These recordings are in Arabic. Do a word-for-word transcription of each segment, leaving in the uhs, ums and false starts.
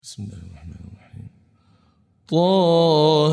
بسم الله الرحمن الرحيم. طه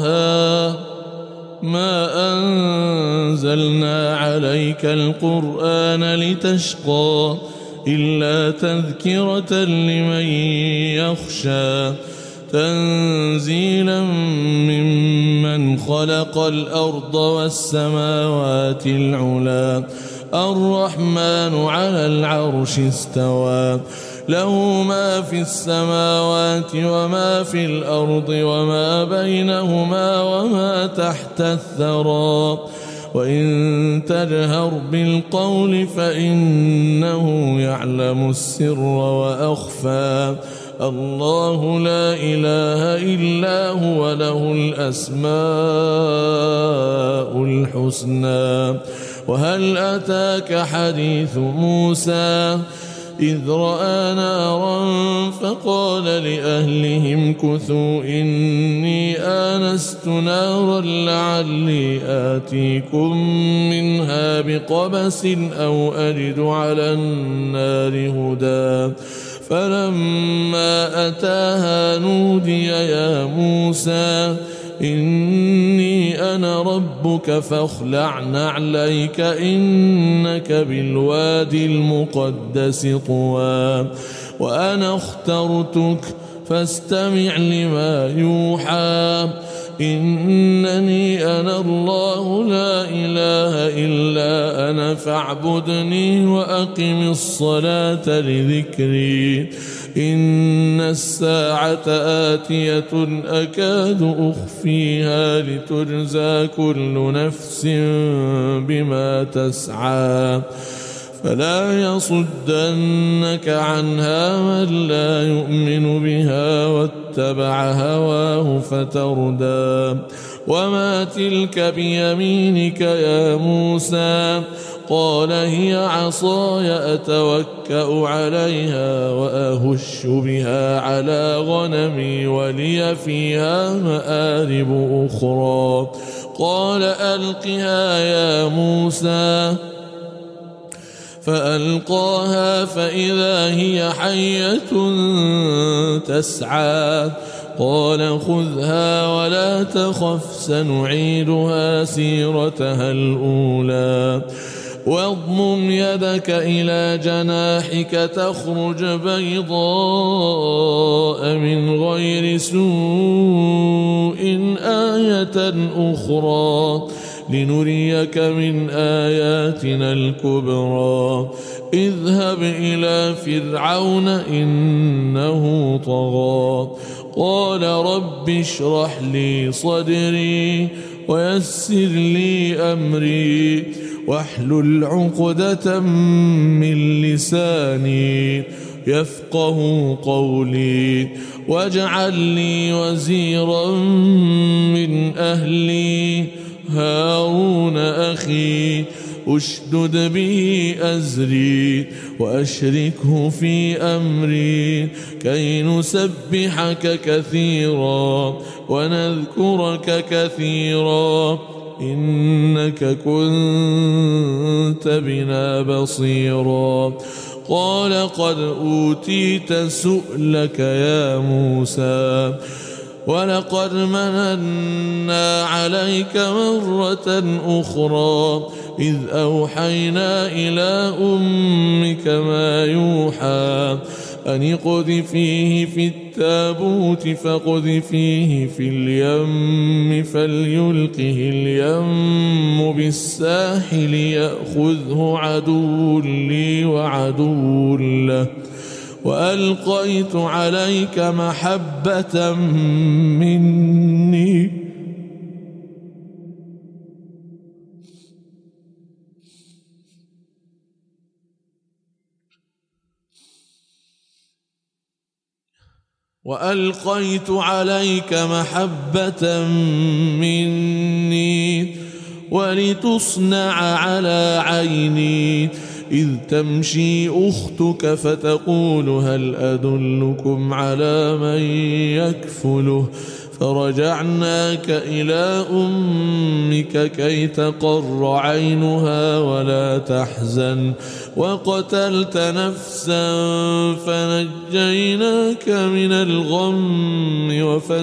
ما أنزلنا عليك القرآن لتشقى إلا تذكرة لمن يخشى تنزيلا ممن خلق الأرض والسماوات العلى الرحمن على العرش استوى له ما في السماوات وما في الأرض وما بينهما وما تحت الثرى وإن تجهر بالقول فإنه يعلم السر وأخفى الله لا إله إلا هو له الأسماء الحسنى. وهل أتاك حديث موسى إذ رأى نارا فقال لأهلهم كثوا إني آنست نارا لعلي آتيكم منها بقبس أو أجد على النار هدى فلما أتاها نودي يا موسى إني أنا ربك فاخلع نعليك إنك بالوادي المقدس طوى وأنا اخترتك فاستمع لما يوحى إنني أنا الله لا إله إلا أنا فاعبدني وأقم الصلاة لذكري إن الساعة آتية أكاد أخفيها لتجزى كل نفس بما تسعى فلا يصدنك عنها من لا يؤمن بها واتبع هواه فتردى. وما تلك بيمينك يا موسى قال هي عصاي أتوكأ عليها وأهش بها على غنمي ولي فيها مآرب أخرى قال ألقها يا موسى فألقاها فإذا هي حية تسعى قال خذها ولا تخف سنعيدها سيرتها الأولى واضمم يدك إلى جناحك تخرج بيضاء من غير سوء آية أخرى لنريك من آياتنا الكبرى اذهب إلى فرعون إنه طغى قال رب اشرح لي صدري ويسر لي أمري واحلل عقدة من لساني يفقه قولي واجعل لي وزيرا من أهلي هارون أخي أشدد به أزري وأشركه في أمري كي نسبحك كثيرا ونذكرك كثيرا إنك كنت بنا بصيرا قال قد أوتيت سؤلك يا موسى ولقد مننا عليك مرة أخرى إذ أوحينا إلى أمك ما يوحى أن اقذفيه في التابوت فاقذفيه في اليم فليلقه اليم بالساحل يأخذه عدو لي وعدو له وألقيت عليك محبة مني وألقيت عليك محبة مني ولتصنع على عيني إذ تمشي أختك فتقول هل أدلكم على من يكفله فرجعناك إلى أمك كي تقر عينها ولا تحزن وقتلت نفسا فنجيناك من الغم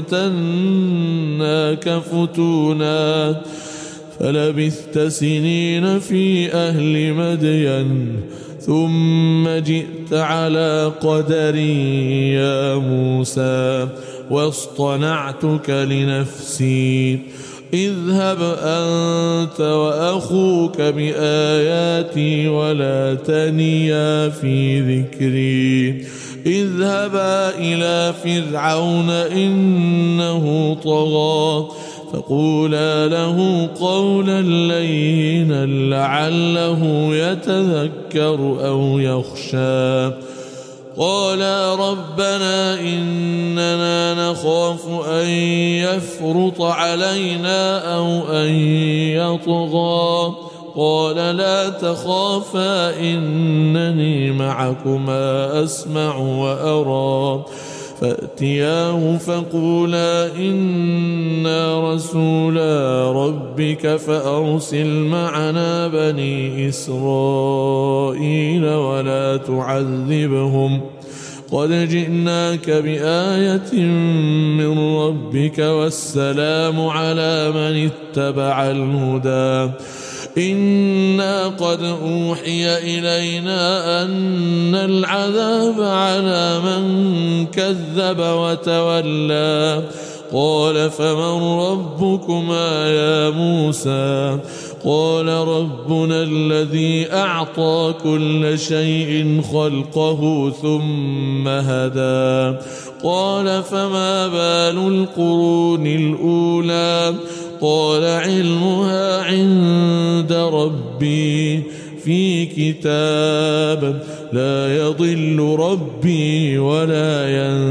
وفتناك فتونا فلبثت سنين في أهل مدين ثم جئت على قدري يا موسى واصطنعتك لنفسي اذهب أنت وأخوك بآياتي ولا تنيا في ذكري اذهبا إلى فرعون إنه طغى فقولا له قولا لينا لعله يتذكر أو يخشى قالا ربنا إننا نخاف أن يفرط علينا أو أن يطغى قال لا تخافا إنني معكما أسمع وأرى فأتياه فقولا إنا رسولا ربك فأرسل معنا بني إسرائيل ولا تعذبهم قد جئناك بآية من ربك والسلام على من اتبع الهدى إنا قد أوحي إلينا أن العذاب على من كذب وتولى قال فمن ربكما يا موسى قال ربنا الذي أعطى كل شيء خلقه ثم هدى قال فما بال القرون الأولى قال علمها عند ربي في كتاب لا يضل ربي ولا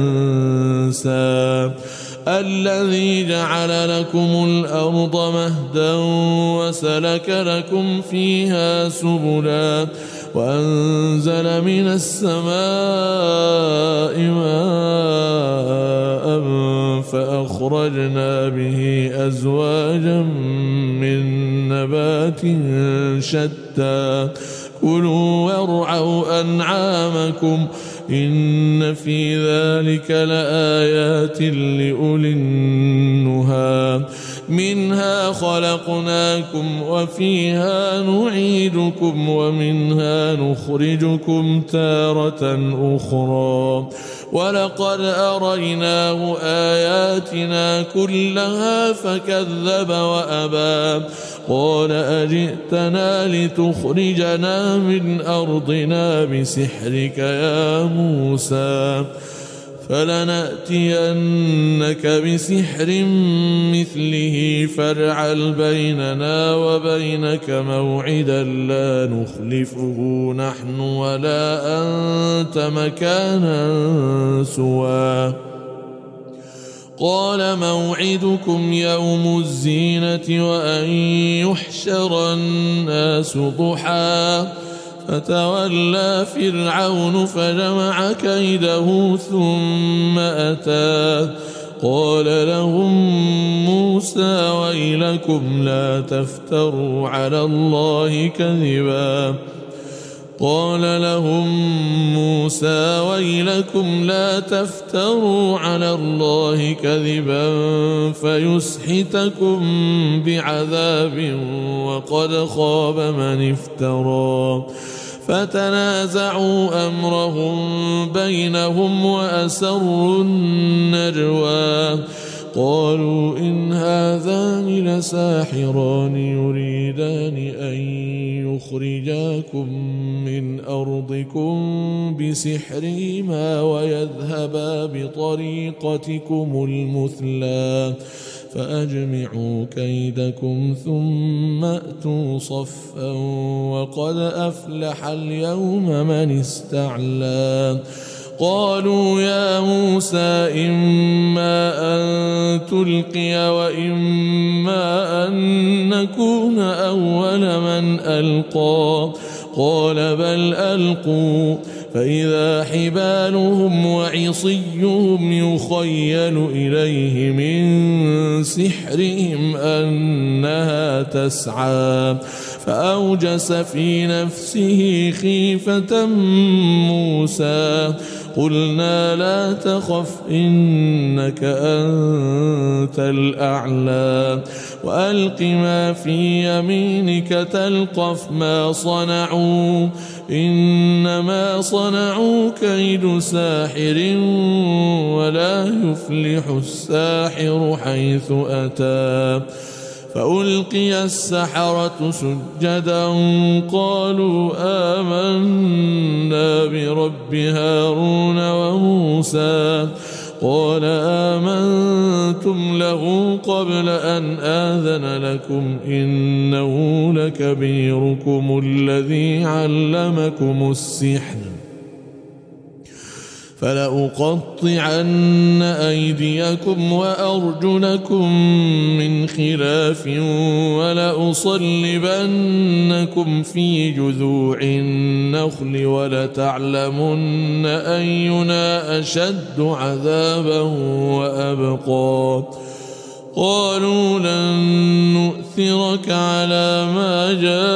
ينسى الذي جعل لكم الأرض مهدا وسلك لكم فيها سبلا وأنزل من السماء ماء فأخرجنا به أزواجا من نبات شتى كلوا وارعوا أنعامكم إن في ذلك لآيات لأولي النهى منها خلقناكم وفيها نعيدكم ومنها نخرجكم تارة أخرى ولقد أريناه آياتنا كلها فكذب وأبى قال أجئتنا لتخرجنا من أرضنا بسحرك يا موسى فلنأتينك بسحر مثله فاجعل بيننا وبينك موعدا لا نخلفه نحن ولا أنت مكانا سوى قال موعدكم يوم الزينة وأن يحشر الناس ضحى فتولى فرعون فجمع كيده ثم أتى قال لهم موسى ويلكم لا تفتروا على الله كذبا قال لهم موسى ويلكم لا تفتروا على الله كذبا فيسحتكم بعذاب وقد خاب من افترى فتنازعوا أمرهم بينهم وأسروا النجوى قالوا إن هذان لساحران يريدان أن يخرجاكم من أرضكم بسحرهما ويذهبا بطريقتكم المثلى فأجمعوا كيدكم ثم أتوا صفا وقد أفلح اليوم من استعلى قالوا يا موسى إما أن تلقي وإما أن نكون أول من ألقى قال بل ألقوا فإذا حبالهم وعصيهم يخيل إليه من سحرهم أنها تسعى فأوجس في نفسه خيفة موسى قلنا لا تخف إنك أنت الأعلى وألق ما في يمينك تلقف ما صنعوا إنما صنعوا كيد ساحر ولا يفلح الساحر حيث أتى فألقي السحرة سجدا قالوا آمنا برب هارون وموسى قال آمنتم له قبل أن آذن لكم إنه لكبيركم الذي علمكم السحر فلأقطعن أيديكم وأرجلكم من خلاف ولأصلبنكم في جذوع النخل ولتعلمن أينا أشد عذابا وأبقى قالوا لن نؤثرك على ما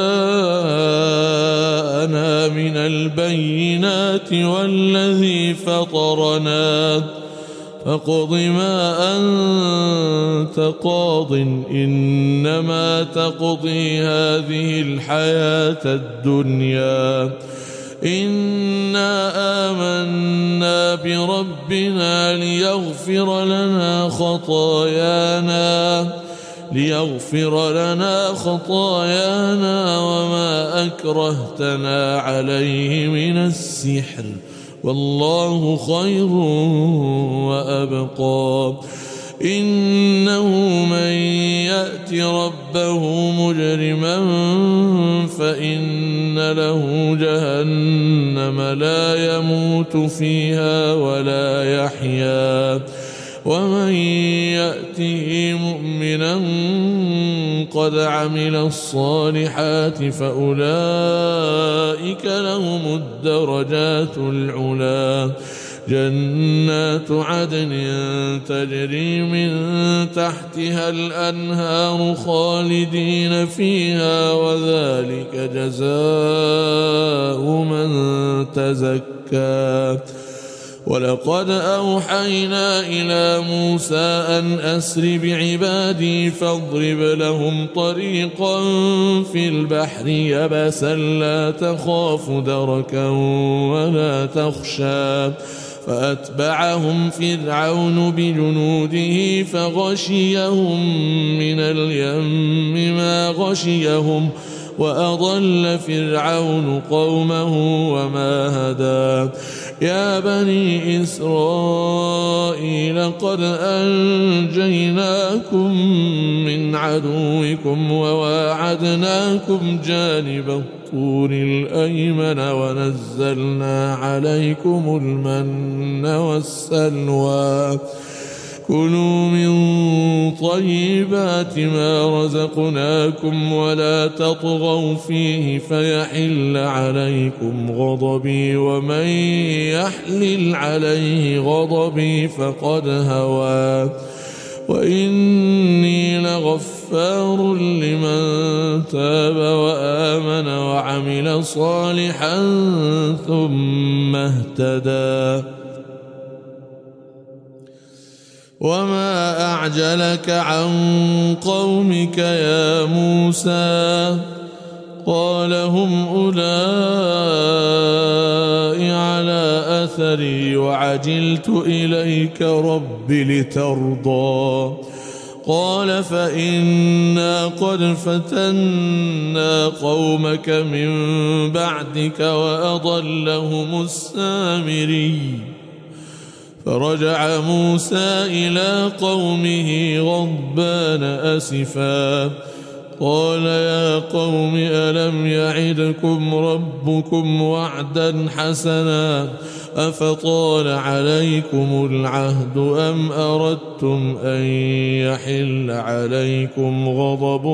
جاءنا من البينات والذي فطرنا فاقض ما أنت قاض إنما تقضي هذه الحياة الدنيا إنا آمنا بربنا ليغفر لنا خطايانا ليغفر لنا خطايانا وما أكرهتنا عليه من السحر والله خير وأبقى إنه من يأت ربه مجرما فإن له جهنم لا يموت فيها ولا يحيا ومن يأته مؤمنا قد عمل الصالحات فأولئك لهم الدرجات العلى جنات عدن تجري من تحتها الأنهار خالدين فيها وذلك جزاء من تزكى ولقد أوحينا إلى موسى أن أسر بعبادي فاضرب لهم طريقا في البحر يبسا لا تخاف دركا ولا تخشى فأتبعهم فرعون بجنوده فغشيهم من اليم ما غشيهم وأضل فرعون قومه وما هدى يا بني إسرائيل قد أنجيناكم من عدوكم وواعدناكم جانب الطور الأيمن ونزلنا عليكم المن والسلوى كلوا من طيبات ما رزقناكم ولا تطغوا فيه فيحل عليكم غضبي ومن يحلل عليه غضبي فقد هوى وإني لغفار لمن تاب وآمن وعمل صالحا ثم اهتدى وما أعجلك عن قومك يا موسى قال هم أولئك على أثري وعجلت إليك رب لترضى قال فإنا قد فتنا قومك من بعدك وأضلهم السامري فرجع موسى إلى قومه غضبان أسفا قال يا قوم ألم يعدكم ربكم وعدا حسنا أفطال عليكم العهد أم أردتم أن يحل عليكم غضب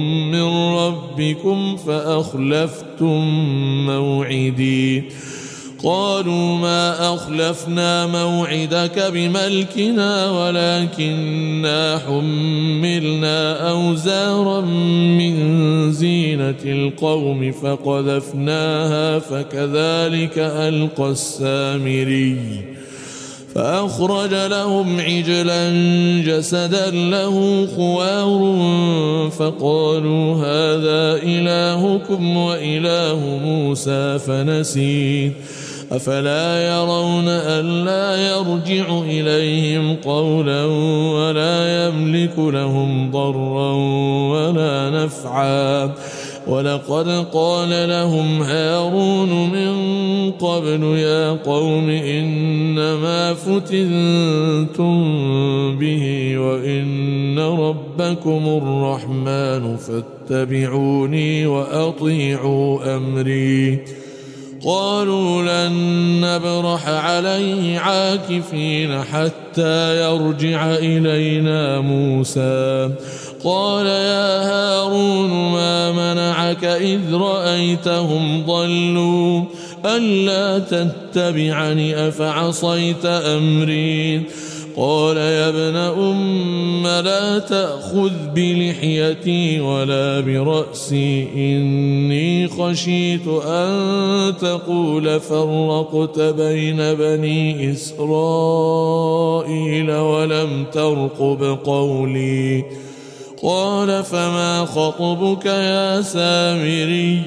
من ربكم فأخلفتم موعدي قالوا ما أخلفنا موعدك بملكنا ولكننا حملنا أوزارا من زينة القوم فقذفناها فكذلك ألقى السامري فأخرج لهم عجلا جسدا له خوار فقالوا هذا إلهكم وإله موسى فنسي أفلا يرون ألا يرجع إليهم قولا ولا يملك لهم ضرا ولا نفعا ولقد قال لهم هارون من قبل يا قوم إنما فتنتم به وإن ربكم الرحمن فاتبعوني وأطيعوا أمري قالوا لن نبرح عليه عاكفين حتى يرجع إلينا موسى قال يا هارون ما منعك إذ رأيتهم ضلوا ألا تتبعني أفعصيت أمري قال يا ابن أم لا تأخذ بلحيتي ولا برأسي إني خشيت أن تقول فرقت بين بني إسرائيل ولم ترقب قولي قال فما خطبك يا سامري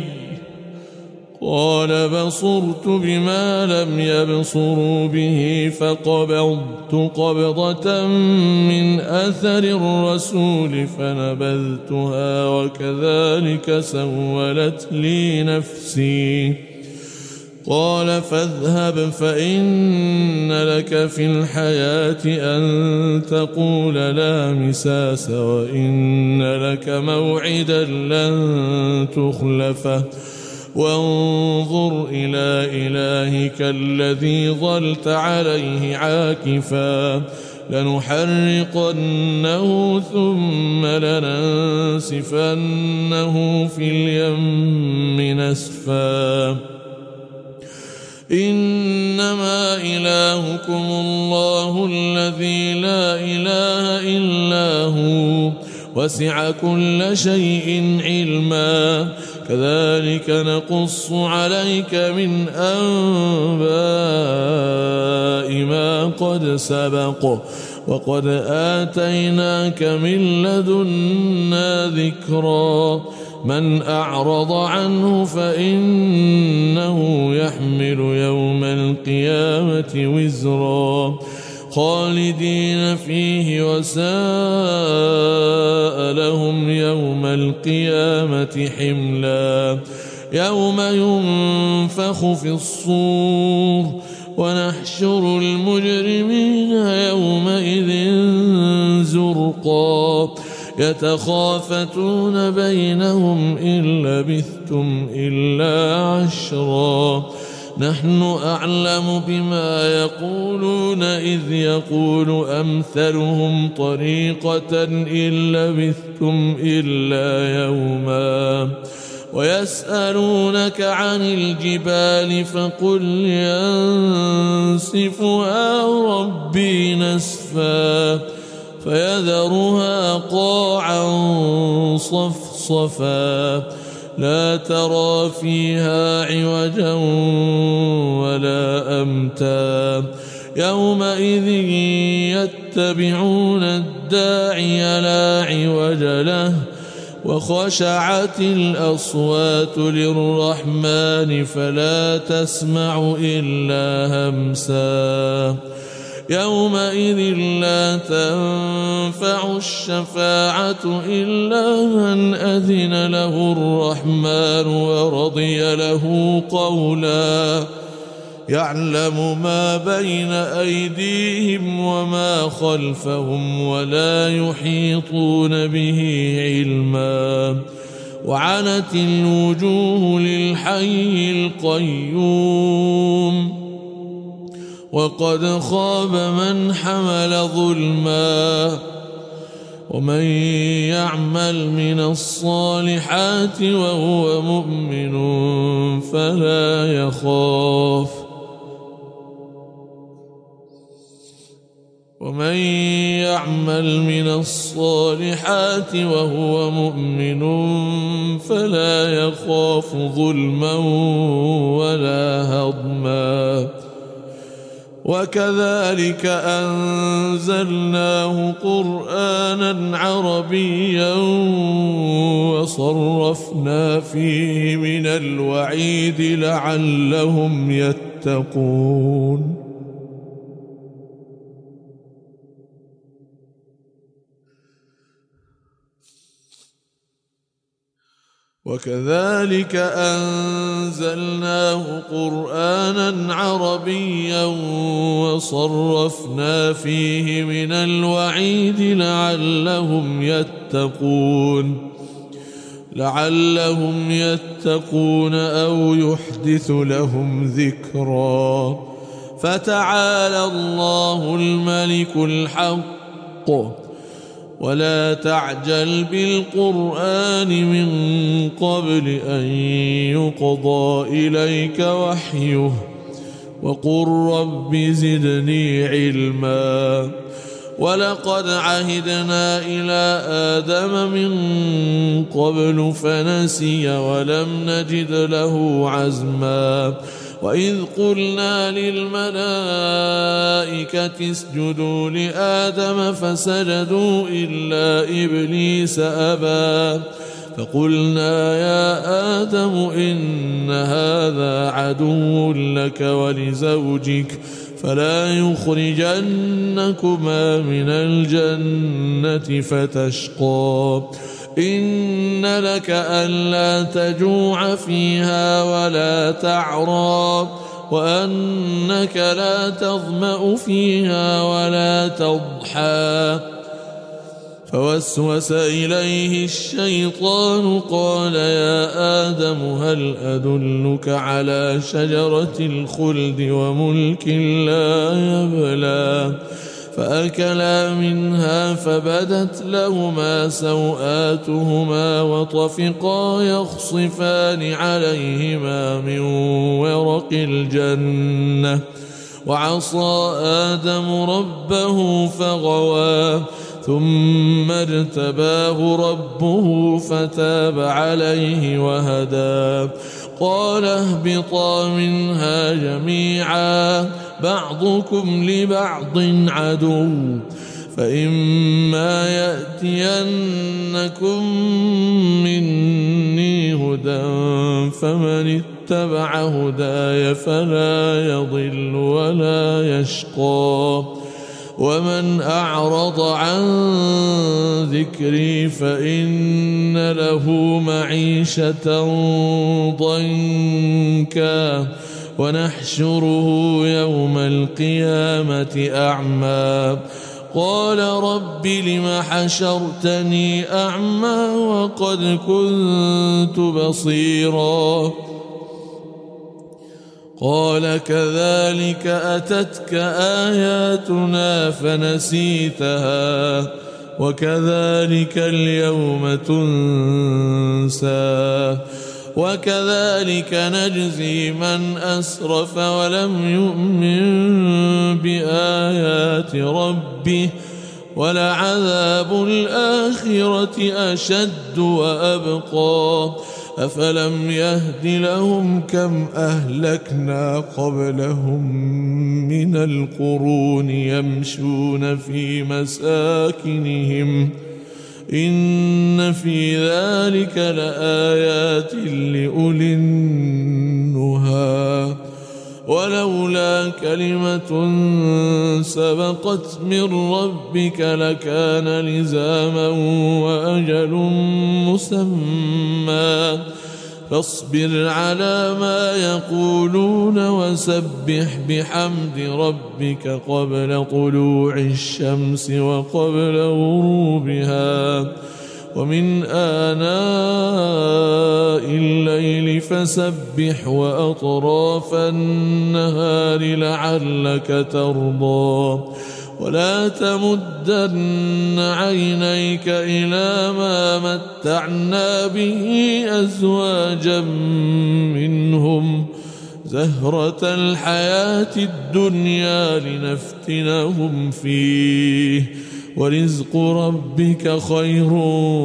قال بصرت بما لم يبصروا به فقبضت قبضة من أثر الرسول فنبذتها وكذلك سولت لي نفسي قال فاذهب فإن لك في الحياة أن تقول لا مساس وإن لك موعدا لن تخلفه وانظر إلى إلهك الذي ظلت عليه عاكفا لنحرقنه ثم لننسفنه في اليم نسفا إنما إلهكم الله الذي لا إله إلا هو وسع كل شيء علما كذلك نقص عليك من أنباء ما قد سبق وقد آتيناك من لدنا ذكرا من أعرض عنه فإنه يحمل يوم القيامة وزرا خالدين فيه وساء لهم يوم القيامة حملا يوم ينفخ في الصور ونحشر المجرمين يومئذ زرقا يتخافتون بينهم إن لبثتم إلا عشرا نحن أعلم بما يقولون إذ يقول أمثلهم طريقة إن لبثتم إلا يوما ويسألونك عن الجبال فقل ينسفها ربي نسفا فيذرها قاعا صفصفا لا ترى فيها عوجا ولا أمتا يومئذ يتبعون الداعي لا عوج له وخشعت الأصوات للرحمن فلا تسمع إلا همسا يومئذ لا تنفع الشفاعة إلا من أذن له الرحمن ورضي له قولا يعلم ما بين أيديهم وما خلفهم ولا يحيطون به علما وعنت الوجوه للحي القيوم وقد خاب من حمل ظلما ومن يعمل من الصالحات وهو مؤمن فلا يخاف ومن يعمل من الصالحات وهو مؤمن فلا يخاف ظلما ولا هضما وكذلك أنزلناه قرآنا عربيا وصرفنا فيه من الوعيد لعلهم يتقون وكذلك أنزلناه قرآنا عربيا وصرفنا فيه من الوعيد لعلهم يتقون لعلهم يتقون أو يحدث لهم ذكرا فتعالى الله الملك الحق ولا تعجل بالقرآن من قبل أن يقضى إليك وحيه وقل رب زدني علما ولقد عهدنا إلى آدم من قبل فنسي ولم نجد له عزما وإذ قلنا للملائكة اسجدوا لآدم فسجدوا إلا إبليس أبى فقلنا يا آدم إن هذا عدو لك ولزوجك فلا يخرجنكما من الجنة فتشقى إن لك ألا تجوع فيها ولا تعرى وأنك لا تظمأ فيها ولا تضحى فوسوس إليه الشيطان قال يا آدم هل أدلك على شجرة الخلد وملك لا يبلى فأكلا منها فبدت لهما سوآتهما وطفقا يخصفان عليهما من ورق الجنة وعصى آدم ربه فغوى ثم اجتباه ربه فتاب عليه وهدى قال اهبطا منها جميعا بعضكم لبعض عدو فإما يأتينكم مني هدى فمن اتبع هداي فلا يضل ولا يشقى ومن أعرض عن ذكري فإن له معيشة ضنكا ونحشره يوم القيامة أعمى قال رب لم حشرتني أعمى وقد كنت بصيرا قال كذلك أتتك آياتنا فنسيتها وكذلك اليوم تنسى وكذلك نجزي من أسرف ولم يؤمن بآيات ربه ولعذاب الآخرة أشد وأبقى أفلم يهد لهم كم أهلكنا قبلهم من القرون يمشون في مساكنهم إن في ذلك لآيات لأولي النهى ولولا كلمة سبقت من ربك لكان لزاما وأجل مسمى فاصبر على ما يقولون وسبح بحمد ربك قبل طلوع الشمس وقبل غروبها ومن آناء الليل فسبح وأطراف النهار لعلك ترضى ولا تمدن عينيك إلى ما متعنا به أزواجا منهم زهرة الحياة الدنيا لنفتنهم فيه ورزق ربك خير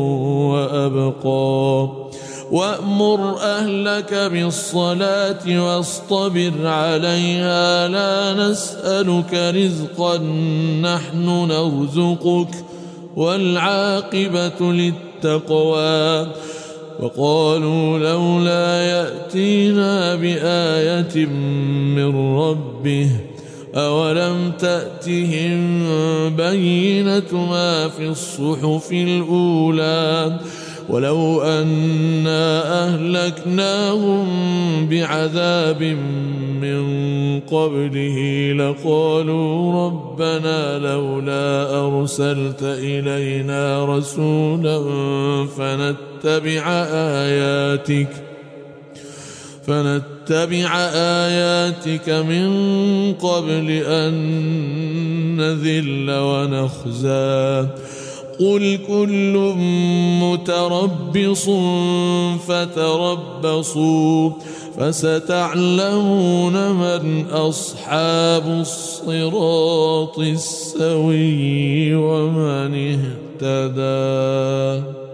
وأبقى وأمر أهلك بالصلاة واصطبر عليها لا نسألك رزقا نحن نرزقك والعاقبة للتقوى وقالوا لولا يأتينا بآية من ربه أولم تأتهم بينة ما في الصحف الأولى ولو أنا أهلكناهم بعذاب من قبله لقالوا ربنا لولا أرسلت إلينا رسولا فنتبع آياتك فنتبع آياتك من قبل أن نذل ونخزى قل كل متربص فتربصوا فستعلمون من أصحاب الصراط السوي ومن اهتدى.